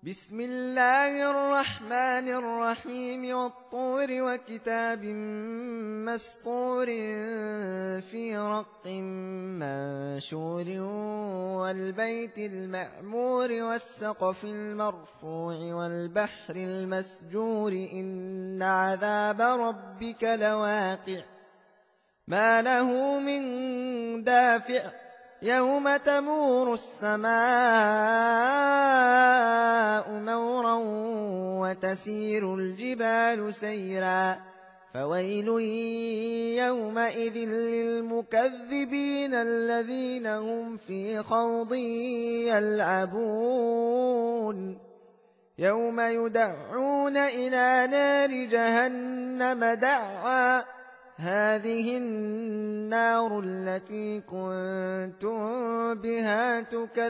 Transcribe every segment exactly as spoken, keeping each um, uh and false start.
بسم الله الرحمن الرحيم والطور وكتاب مسطور في رق منشور والبيت المعمور والسقف المرفوع والبحر المسجور إن عذاب ربك لواقع ما له من دافع يوم تمور السماء مورا وتسير الجبال سيرا فويل يومئذ للمكذبين الذين هم في خوض يلعبون يوم يدعون إلى نار جهنم دعا هذه النار التي كنتم بها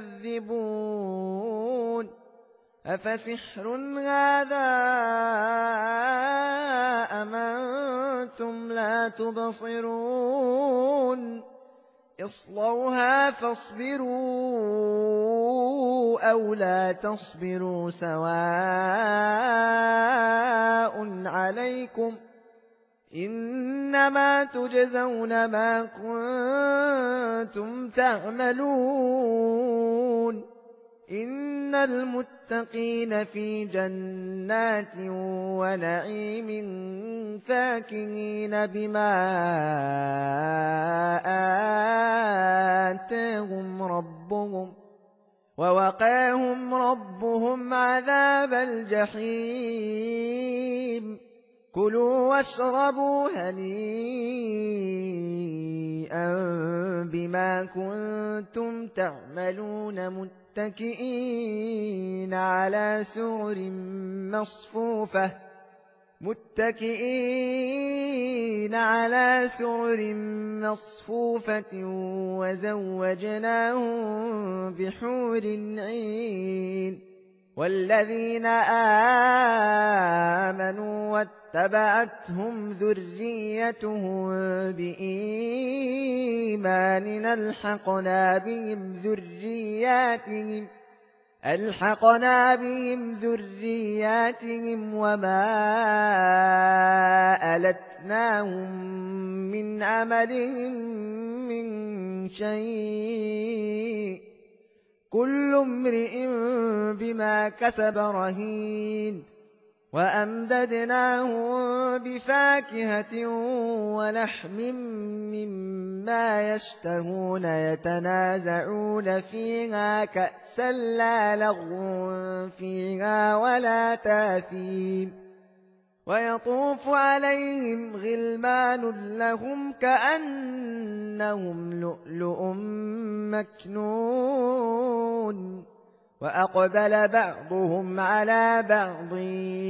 تكذبون أفسحر هذا أم أنتم لا تبصرون اصلوها فاصبروا أو لا تصبروا سواء عليكم إنما تجزون ما كنتم تعملون إن المتقين في جنات ونعيم فاكهين بما آتاهم ربهم ووقاهم ربهم عذاب الجحيم كلوا واشربوا هنيئا بما كنتم تعملون متكئين على سرر مصفوفة متكئين على سرر مصفوفة وزوجناهم بحور عين والذين آمنوا واتبعتهم ذريتهم بإيمان ألحقنا بهم ذرياتهم ألحقنا بهم ذرياتهم وما ألتناهم من عملهم من شيء كل امرئ بما كسب رهين وأمددناهم بفاكهة ولحم مما يشتهون يتنازعون فيها كأسا لا لغو فيها ولا تاثيم ويطوف عليهم غلمان لهم كأنهم لؤلؤ مكنون وأقبل بعضهم على بعض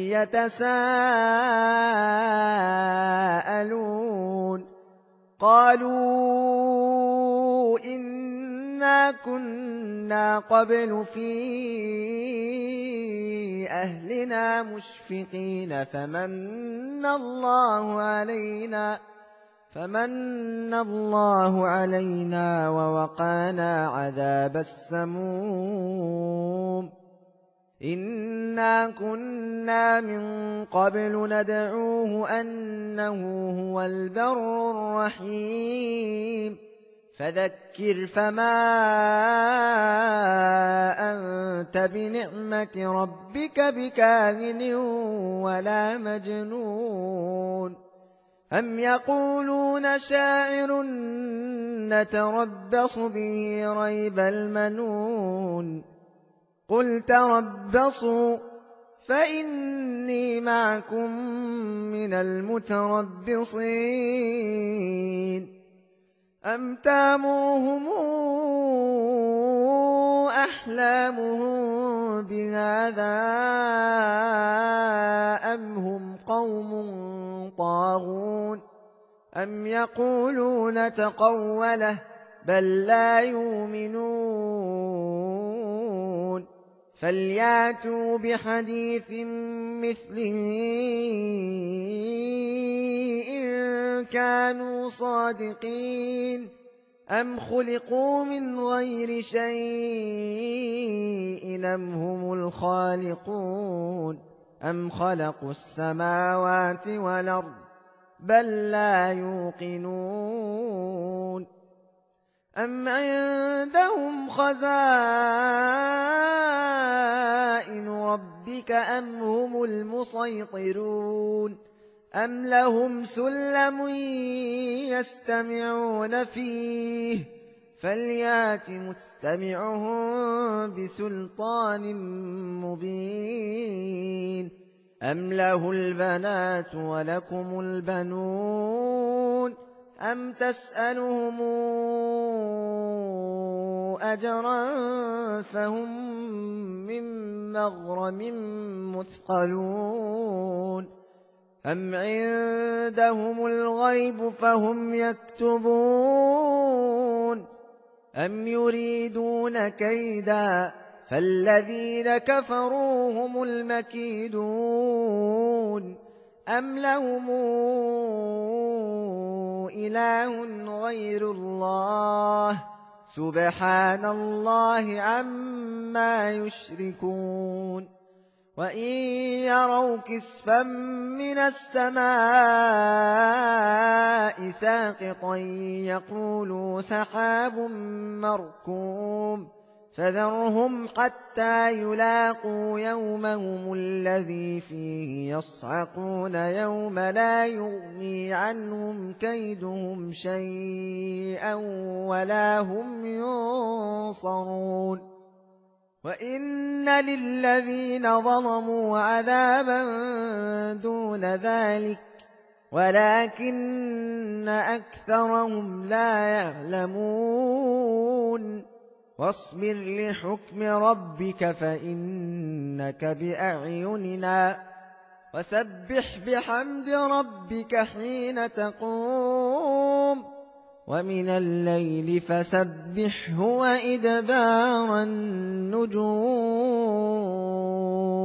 يتساءلون قالوا إنا كنا قبل في أهلنا مشفقين فمن الله علينا فمن الله علينا ووقانا عذاب السموم إنا كنا من قبل ندعوه أنه هو البر الرحيم فذكر فما أنت بنعمة ربك بكاهن ولا مجنون أم يقولون شاعر نتربص به ريب المنون قل تربصوا فإني معكم من المتربصين أم تامرهم أحلامهم بهذا أم هم قوم طاغون أم يقولون تقوله بل لا يؤمنون فلياتوا بحديث مثله إن كانوا صادقين أم خلقوا من غير شيء أم هم الخالقون أم خلقوا السماوات والأرض بل لا يوقنون أم عندهم خزائن ربك أم هم المسيطرون أم لهم سلم يستمعون فيه فليات مستمعهم بسلطان مبين أم له البنات ولكم البنون أم تسألهم أجرا فهم من مغرم مثقلون أم عندهم الغيب فهم يكتبون أم يريدون كيدا فالذين كفروا هم المكيدون أم لهم إله غير الله سبحان الله عما يشركون وإن يروا كسفا من السماء ساقطا يقولوا سحاب مركوم فذرهم حتى يلاقوا يومهم الذي فيه يصعقون يوم لا يغني عنهم كيدهم شيئا ولا هم ينصرون وإن للذين ظلموا عذابا دون ذلك ولكن أكثرهم لا يعلمون واصبر لحكم ربك فإنك بأعيننا وسبح بحمد ربك حين تقوم ومن الليل فسبحه وإدبار النجوم